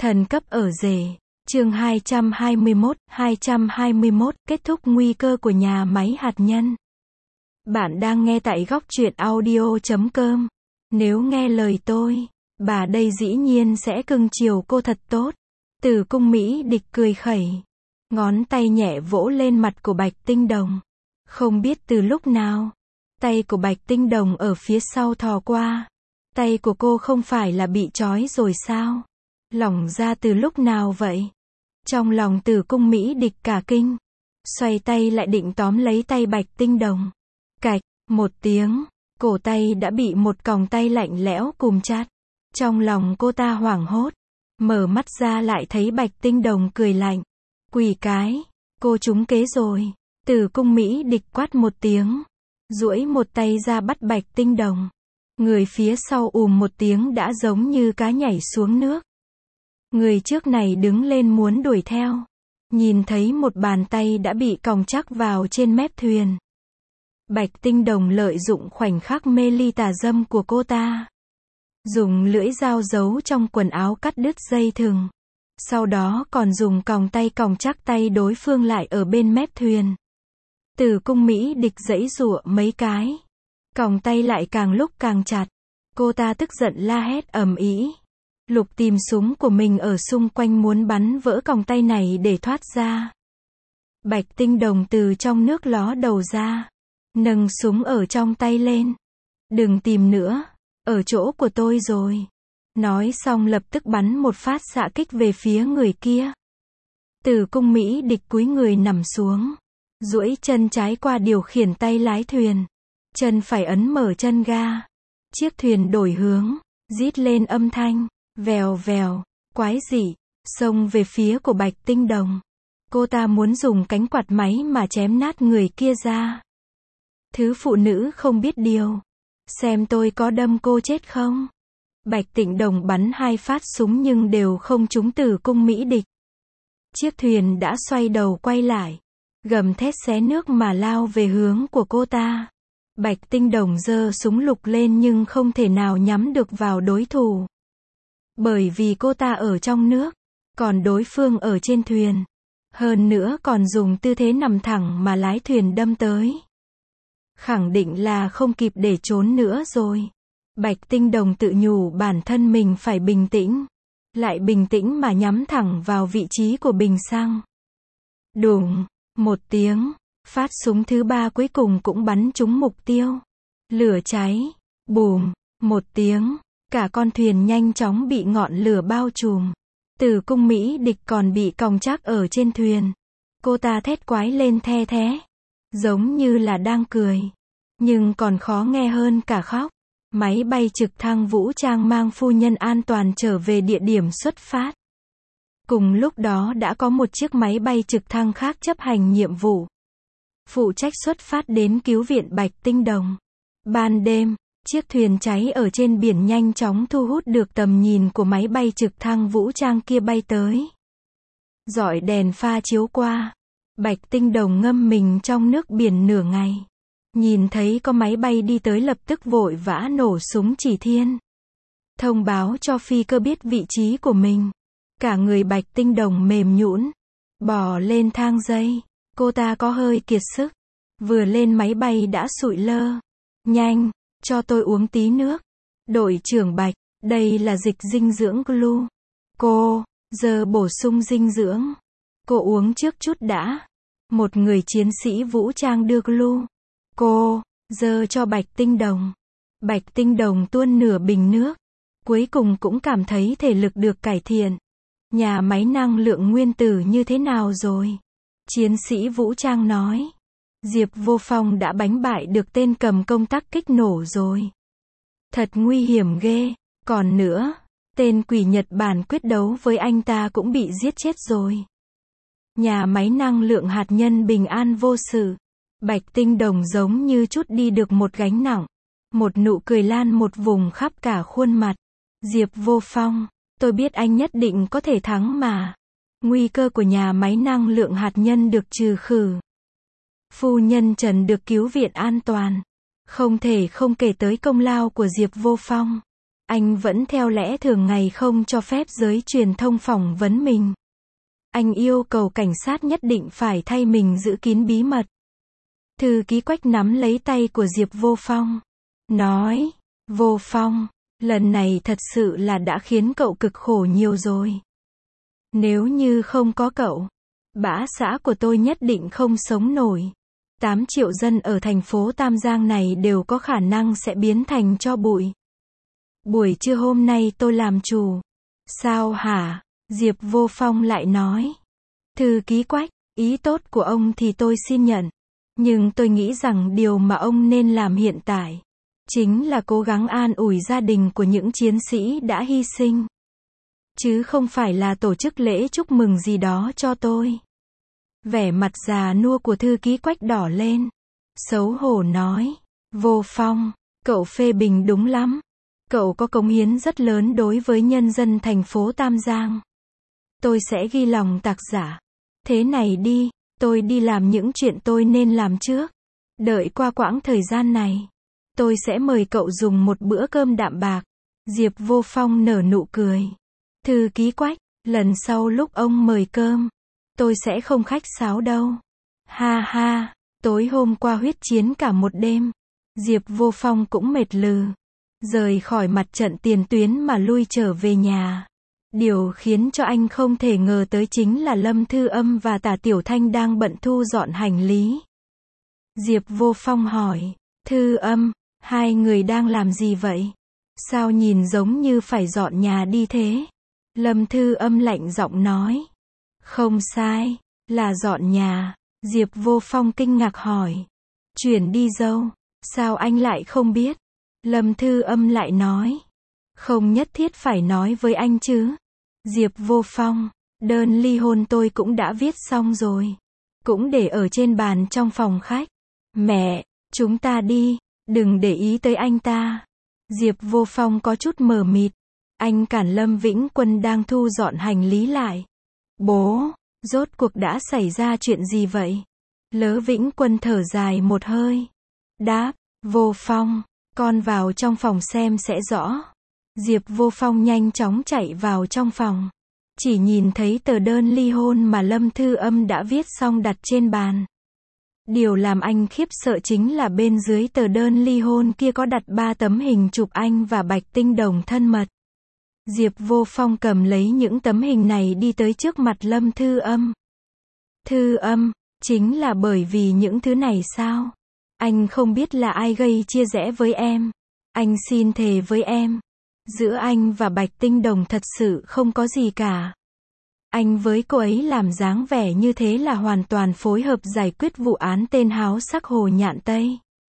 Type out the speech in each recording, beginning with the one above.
Thần cấp ở rể. Chương 221, kết thúc nguy cơ của nhà máy hạt nhân. Bạn đang nghe tại góc truyện audio.com. Nếu nghe lời tôi, bà đây dĩ nhiên sẽ cưng chiều cô thật tốt. Từ cung Mỹ Địch cười khẩy. Ngón tay nhẹ vỗ lên mặt của Bạch Tinh Đồng. Không biết từ lúc nào, tay của Bạch Tinh Đồng ở phía sau thò qua. Tay của cô không phải là bị trói rồi sao? Lỏng ra từ lúc nào vậy? Trong lòng Tử cung Mỹ Địch cả kinh. Xoay tay lại định tóm lấy tay Bạch Tinh Đồng. Cạch, một tiếng, cổ tay đã bị một còng tay lạnh lẽo cùm chặt. Trong lòng cô ta hoảng hốt. Mở mắt ra lại thấy Bạch Tinh Đồng cười lạnh. Quỷ cái, cô trúng kế rồi. Tử cung Mỹ Địch quát một tiếng. Duỗi một tay ra bắt Bạch Tinh Đồng. Người phía sau một tiếng đã giống như cá nhảy xuống nước. Người trước này đứng lên muốn đuổi theo. Nhìn thấy một bàn tay đã bị còng chắc vào trên mép thuyền. Bạch Tinh Đồng lợi dụng khoảnh khắc mê ly tà dâm của cô ta. Dùng lưỡi dao giấu trong quần áo cắt đứt dây thừng. Sau đó còn dùng còng tay còng chắc tay đối phương lại ở bên mép thuyền. Tử cung Mỹ Địch giãy giụa mấy cái. Còng tay lại càng lúc càng chặt. Cô ta tức giận la hét ầm ĩ. Lục tìm súng của mình ở xung quanh muốn bắn vỡ còng tay này để thoát ra. Bạch Tinh Đồng từ trong nước ló đầu ra. Nâng súng ở trong tay lên. Đừng tìm nữa. Ở chỗ của tôi rồi. Nói xong lập tức bắn một phát xạ kích về phía người kia. Tử cung Mỹ Địch cúi người nằm xuống. Duỗi chân trái qua điều khiển tay lái thuyền. Chân phải ấn mở chân ga. Chiếc thuyền đổi hướng. Rít lên âm thanh. Vèo vèo. Quái dị. Xông về phía của Bạch Tinh Đồng. Cô ta muốn dùng cánh quạt máy mà chém nát người kia ra. Thứ phụ nữ không biết điều. Xem tôi có đâm cô chết không? Bạch Tinh Đồng bắn 2 phát súng nhưng đều không trúng Tử cung Mỹ Địch. Chiếc thuyền đã xoay đầu quay lại. Gầm thét xé nước mà lao về hướng của cô ta. Bạch Tinh Đồng giơ súng lục lên nhưng không thể nào nhắm được vào đối thủ. Bởi vì cô ta ở trong nước, còn đối phương ở trên thuyền. Hơn nữa còn dùng tư thế nằm thẳng mà lái thuyền đâm tới. Khẳng định là không kịp để trốn nữa rồi. Bạch Tinh Đồng tự nhủ bản thân mình phải bình tĩnh. Lại bình tĩnh mà nhắm thẳng vào vị trí của bình xăng. Đùng, một tiếng, phát súng thứ 3 cuối cùng cũng bắn trúng mục tiêu. Lửa cháy, bùm, một tiếng, cả con thuyền nhanh chóng bị ngọn lửa bao trùm. Tử cung Mỹ Địch còn bị còng chắc ở trên thuyền. Cô ta thét quái lên the thé. Giống như là đang cười. Nhưng còn khó nghe hơn cả khóc. Máy bay trực thăng vũ trang mang phu nhân an toàn trở về địa điểm xuất phát. Cùng lúc đó đã có một chiếc máy bay trực thăng khác chấp hành nhiệm vụ. Phụ trách xuất phát đến cứu viện Bạch Tinh Đồng. Ban đêm, chiếc thuyền cháy ở trên biển nhanh chóng thu hút được tầm nhìn của máy bay trực thăng vũ trang kia bay tới. Rọi đèn pha chiếu qua. Bạch Tinh Đồng ngâm mình trong nước biển nửa ngày. Nhìn thấy có máy bay đi tới lập tức vội vã nổ súng chỉ thiên. Thông báo cho phi cơ biết vị trí của mình. Cả người Bạch Tinh Đồng mềm nhũn. Bò lên thang dây. Cô ta có hơi kiệt sức. Vừa lên máy bay đã sụi lơ. Nhanh, cho tôi uống tí nước. Đội trưởng Bạch, đây là dịch dinh dưỡng Glu. Cô, giờ bổ sung dinh dưỡng. Cô uống trước chút đã. Một người chiến sĩ vũ trang đưa Glu. Cô, giờ cho Bạch Tinh Đồng. Bạch Tinh Đồng tuôn nửa bình nước. Cuối cùng cũng cảm thấy thể lực được cải thiện. Nhà máy năng lượng nguyên tử như thế nào rồi? Chiến sĩ vũ trang nói. Diệp Vô Phong đã đánh bại được tên cầm công tắc kích nổ rồi. Thật nguy hiểm ghê. Còn nữa, tên quỷ Nhật Bản quyết đấu với anh ta cũng bị giết chết rồi. Nhà máy năng lượng hạt nhân bình an vô sự. Bạch Tinh Đồng giống như trút đi được một gánh nặng. Một nụ cười lan một vùng khắp cả khuôn mặt. Diệp Vô Phong, tôi biết anh nhất định có thể thắng mà. Nguy cơ của nhà máy năng lượng hạt nhân được trừ khử. Phu nhân Trần được cứu viện an toàn. Không thể không kể tới công lao của Diệp Vô Phong. Anh vẫn theo lẽ thường ngày không cho phép giới truyền thông phỏng vấn mình. Anh yêu cầu cảnh sát nhất định phải thay mình giữ kín bí mật. Thư ký Quách nắm lấy tay của Diệp Vô Phong. Nói, Vô Phong, lần này thật sự là đã khiến cậu cực khổ nhiều rồi. Nếu như không có cậu, bã xã của tôi nhất định không sống nổi. 8 triệu dân ở thành phố Tam Giang này đều có khả năng sẽ biến thành tro bụi. Buổi trưa hôm nay tôi làm chủ. Sao hả? Diệp Vô Phong lại nói. Thư ký Quách, ý tốt của ông thì tôi xin nhận. Nhưng tôi nghĩ rằng điều mà ông nên làm hiện tại chính là cố gắng an ủi gia đình của những chiến sĩ đã hy sinh. Chứ không phải là tổ chức lễ chúc mừng gì đó cho tôi. Vẻ mặt già nua của thư ký Quách đỏ lên. Xấu hổ nói. Vô Phong, cậu phê bình đúng lắm. Cậu có cống hiến rất lớn đối với nhân dân thành phố Tam Giang. Tôi sẽ ghi lòng tạc giả. Thế này đi, tôi đi làm những chuyện tôi nên làm trước. Đợi qua quãng thời gian này, tôi sẽ mời cậu dùng một bữa cơm đạm bạc. Diệp Vô Phong nở nụ cười. Thư ký Quách, lần sau lúc ông mời cơm, tôi sẽ không khách sáo đâu. Ha ha, tối hôm qua huyết chiến cả một đêm. Diệp Vô Phong cũng mệt lừ. Rời khỏi mặt trận tiền tuyến mà lui trở về nhà. Điều khiến cho anh không thể ngờ tới chính là Lâm Thư Âm và Tả Tiểu Thanh đang bận thu dọn hành lý. Diệp Vô Phong hỏi, Thư Âm, hai người đang làm gì vậy? Sao nhìn giống như phải dọn nhà đi thế? Lâm Thư Âm lạnh giọng nói, không sai, là dọn nhà. Diệp Vô Phong kinh ngạc hỏi, chuyển đi dâu, sao anh lại không biết? Lâm Thư Âm lại nói, không nhất thiết phải nói với anh chứ. Diệp Vô Phong, đơn ly hôn tôi cũng đã viết xong rồi. Cũng để ở trên bàn trong phòng khách. Mẹ, chúng ta đi, đừng để ý tới anh ta. Diệp Vô Phong có chút mờ mịt. Anh cản Lâm Vĩnh Quân đang thu dọn hành lý lại. Bố, rốt cuộc đã xảy ra chuyện gì vậy? Lỡ Vĩnh Quân thở dài một hơi. Đáp, Vô Phong, con vào trong phòng xem sẽ rõ. Diệp Vô Phong nhanh chóng chạy vào trong phòng. Chỉ nhìn thấy tờ đơn ly hôn mà Lâm Thư Âm đã viết xong đặt trên bàn. Điều làm anh khiếp sợ chính là bên dưới tờ đơn ly hôn kia có đặt 3 tấm hình chụp anh và Bạch Tinh Đồng thân mật. Diệp Vô Phong cầm lấy những tấm hình này đi tới trước mặt Lâm Thư Âm. Thư Âm, chính là bởi vì những thứ này sao? Anh không biết là ai gây chia rẽ với em. Anh xin thề với em. Giữa anh và Bạch Tinh Đồng thật sự không có gì cả. Anh với cô ấy làm dáng vẻ như thế là hoàn toàn phối hợp giải quyết vụ án tên háo sắc Hồ Nhạn Tây.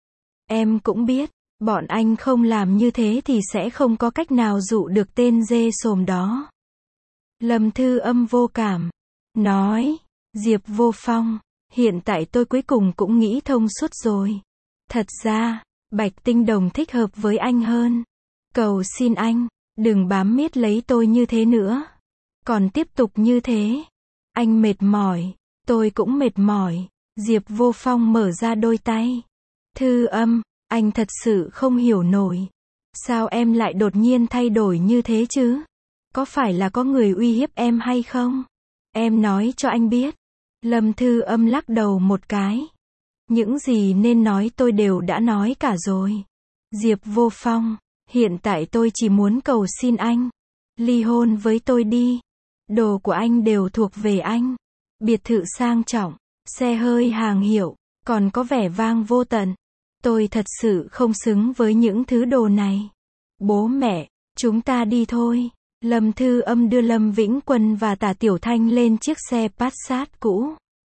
Em cũng biết, bọn anh không làm như thế thì sẽ không có cách nào dụ được tên dê sồm đó. Lâm Thư Âm vô cảm. Nói, Diệp Vô Phong, hiện tại tôi cuối cùng cũng nghĩ thông suốt rồi. Thật ra, Bạch Tinh Đồng thích hợp với anh hơn. Cầu xin anh, đừng bám miết lấy tôi như thế nữa. Còn tiếp tục như thế, anh mệt mỏi, tôi cũng mệt mỏi. Diệp Vô Phong mở ra đôi tay. Thư Âm, anh thật sự không hiểu nổi. Sao em lại đột nhiên thay đổi như thế chứ? Có phải là có người uy hiếp em hay không? Em nói cho anh biết. Lâm Thư Âm lắc đầu một cái. Những gì nên nói tôi đều đã nói cả rồi. Diệp Vô Phong, hiện tại tôi chỉ muốn cầu xin anh. Ly hôn với tôi đi. Đồ của anh đều thuộc về anh. Biệt thự sang trọng, xe hơi hàng hiệu, còn có vẻ vang vô tận. Tôi thật sự không xứng với những thứ đồ này. Bố mẹ, chúng ta đi thôi. Lâm Thư Âm đưa Lâm Vĩnh Quân và Tả Tiểu Thanh lên chiếc xe Passat cũ.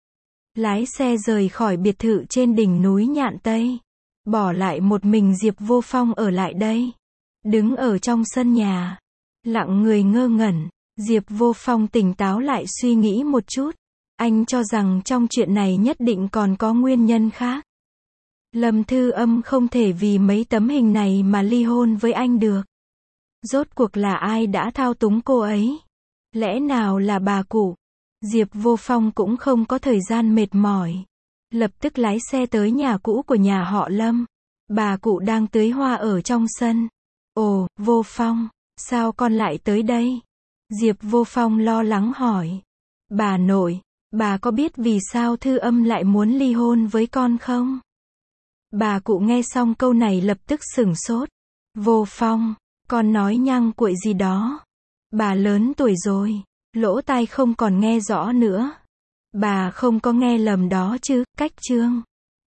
Lái xe rời khỏi biệt thự trên đỉnh núi Nhạn Tây. Bỏ lại một mình Diệp Vô Phong ở lại đây. Đứng ở trong sân nhà. Lặng người ngơ ngẩn. Diệp Vô Phong tỉnh táo lại suy nghĩ một chút. Anh cho rằng trong chuyện này nhất định còn có nguyên nhân khác. Lâm Thư Âm không thể vì mấy tấm hình này mà ly hôn với anh được. Rốt cuộc là ai đã thao túng cô ấy? Lẽ nào là bà cụ? Diệp Vô Phong cũng không có thời gian mệt mỏi. Lập tức lái xe tới nhà cũ của nhà họ Lâm. Bà cụ đang tưới hoa ở trong sân. Ồ, Vô Phong, sao con lại tới đây? Diệp Vô Phong lo lắng hỏi. Bà nội, bà có biết vì sao Thư Âm lại muốn ly hôn với con không? Bà cụ nghe xong câu này lập tức sửng sốt. Vô Phong, con nói nhăng cuội gì đó. Bà lớn tuổi rồi, lỗ tai không còn nghe rõ nữa. Bà không có nghe lầm đó chứ, cách Trương